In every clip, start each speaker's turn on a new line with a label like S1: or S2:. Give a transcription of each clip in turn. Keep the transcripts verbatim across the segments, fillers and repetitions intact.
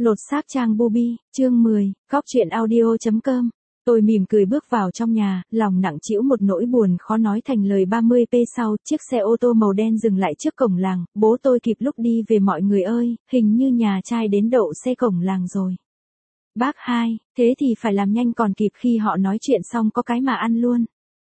S1: Lột xác trang Bubi, chương mười, Góc truyện audio.com. Tôi mỉm cười bước vào trong nhà, lòng nặng trĩu một nỗi buồn khó nói thành lời. ba mươi phút sau, chiếc xe ô tô màu đen dừng lại trước cổng làng, bố tôi kịp lúc đi về. Mọi người ơi, hình như nhà trai đến đậu xe cổng làng rồi. Bác hai, thế thì phải làm nhanh còn kịp khi họ nói chuyện xong có cái mà ăn luôn.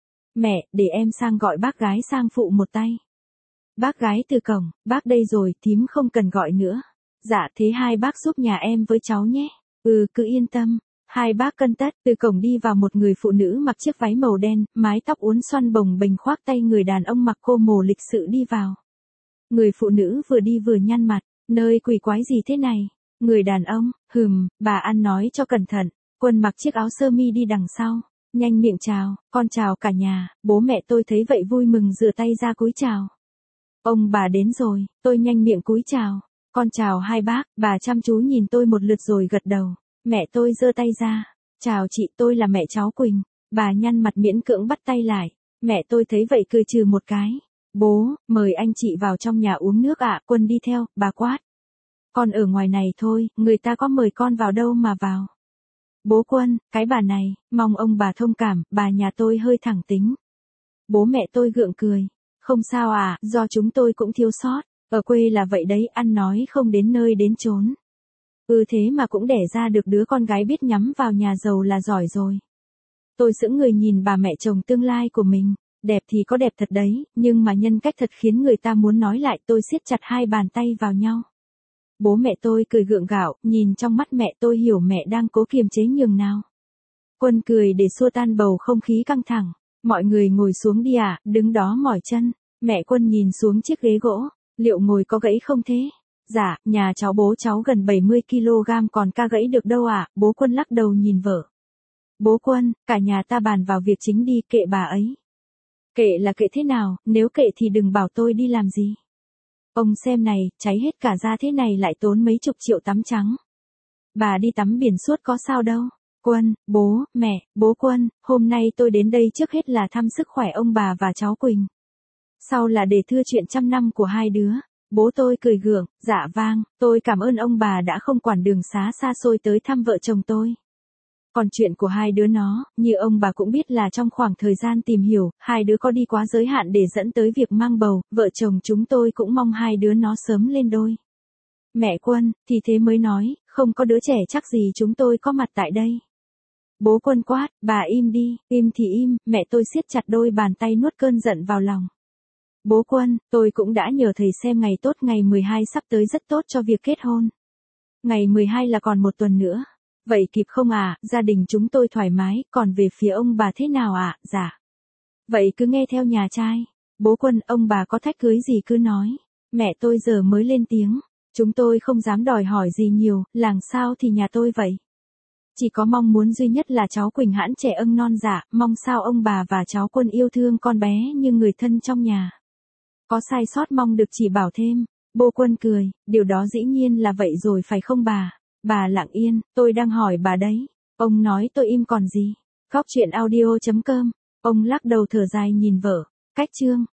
S1: Mẹ, để em sang gọi bác gái sang phụ một tay. Bác gái từ cổng, bác đây rồi, thím không cần gọi nữa. Dạ thế hai bác giúp nhà em với cháu nhé. Ừ cứ yên tâm. Hai bác cân tất. Từ cổng đi vào một người phụ nữ mặc chiếc váy màu đen, mái tóc uốn xoăn bồng bềnh khoác tay người đàn ông mặc cô mồ lịch sự đi vào. Người phụ nữ vừa đi vừa nhăn mặt, nơi quỷ quái gì thế này? Người đàn ông, hừm, bà ăn nói cho cẩn thận. Quân mặc chiếc áo sơ mi đi đằng sau, nhanh miệng chào, con chào cả nhà. Bố mẹ tôi thấy vậy vui mừng rửa tay ra cúi chào. Ông bà đến rồi, tôi nhanh miệng cúi chào. Con chào hai bác. Bà chăm chú nhìn tôi một lượt rồi gật đầu. Mẹ tôi giơ tay ra. Chào chị, tôi là mẹ cháu Quỳnh. Bà nhăn mặt miễn cưỡng bắt tay lại. Mẹ tôi thấy vậy cười trừ một cái. Bố, mời anh chị vào trong nhà uống nước ạ. Quân đi theo, bà quát. Con ở ngoài này thôi, người ta có mời con vào đâu mà vào. Bố Quân, cái bà này, mong ông bà thông cảm, bà nhà tôi hơi thẳng tính. Bố mẹ tôi gượng cười. Không sao à, do chúng tôi cũng thiếu sót. Ở quê là vậy đấy, ăn nói không đến nơi đến chốn. Ừ thế mà cũng đẻ ra được đứa con gái biết nhắm vào nhà giàu là giỏi rồi. Tôi sững người nhìn bà mẹ chồng tương lai của mình. Đẹp thì có đẹp thật đấy, nhưng mà nhân cách thật khiến người ta muốn nói lại. Tôi siết chặt hai bàn tay vào nhau. Bố mẹ tôi cười gượng gạo, nhìn trong mắt mẹ tôi hiểu mẹ đang cố kiềm chế nhường nào. Quân cười để xua tan bầu không khí căng thẳng. Mọi người ngồi xuống đi ạ, à, đứng đó mỏi chân. Mẹ Quân nhìn xuống chiếc ghế gỗ. Liệu ngồi có gãy không thế? Dạ, nhà cháu bố cháu gần bảy mươi ki lô gam còn ca gãy được đâu ạ. À? Bố Quân lắc đầu nhìn vợ. Bố Quân, cả nhà ta bàn vào việc chính đi, kệ bà ấy. Kệ là kệ thế nào, nếu kệ thì đừng bảo tôi đi làm gì. Ông xem này, cháy hết cả da thế này lại tốn mấy chục triệu tắm trắng. Bà đi tắm biển suốt có sao đâu. Quân, bố, mẹ, bố Quân, hôm nay tôi đến đây trước hết là thăm sức khỏe ông bà và cháu Quỳnh. Sau là để thưa chuyện trăm năm của hai đứa. Bố tôi cười gượng, dạ vang, tôi cảm ơn ông bà đã không quản đường xá xa xôi tới thăm vợ chồng tôi. Còn chuyện của hai đứa nó, như ông bà cũng biết là trong khoảng thời gian tìm hiểu, hai đứa có đi quá giới hạn để dẫn tới việc mang bầu, vợ chồng chúng tôi cũng mong hai đứa nó sớm lên đôi. Mẹ Quân, thì thế mới nói, không có đứa trẻ chắc gì chúng tôi có mặt tại đây. Bố Quân quát, bà im đi, im thì im, mẹ tôi siết chặt đôi bàn tay nuốt cơn giận vào lòng. Bố Quân, tôi cũng đã nhờ thầy xem ngày tốt, ngày mười hai sắp tới rất tốt cho việc kết hôn. Ngày mười hai là còn một tuần nữa. Vậy kịp không à, gia đình chúng tôi thoải mái, còn về phía ông bà thế nào ạ, à? Dạ. Vậy cứ nghe theo nhà trai. Bố Quân, ông bà có thách cưới gì cứ nói. Mẹ tôi giờ mới lên tiếng. Chúng tôi không dám đòi hỏi gì nhiều, làng sao thì nhà tôi vậy. Chỉ có mong muốn duy nhất là cháu Quỳnh hãn trẻ âng non dạ, mong sao ông bà và cháu Quân yêu thương con bé như người thân trong nhà. Có sai sót mong được chỉ bảo thêm. Bố Quân cười, điều đó dĩ nhiên là vậy rồi phải không bà? Bà lặng yên, tôi đang hỏi bà đấy. Ông nói tôi im còn gì? Góc truyện audio.com. Ông lắc đầu thở dài nhìn vợ. Cách chương.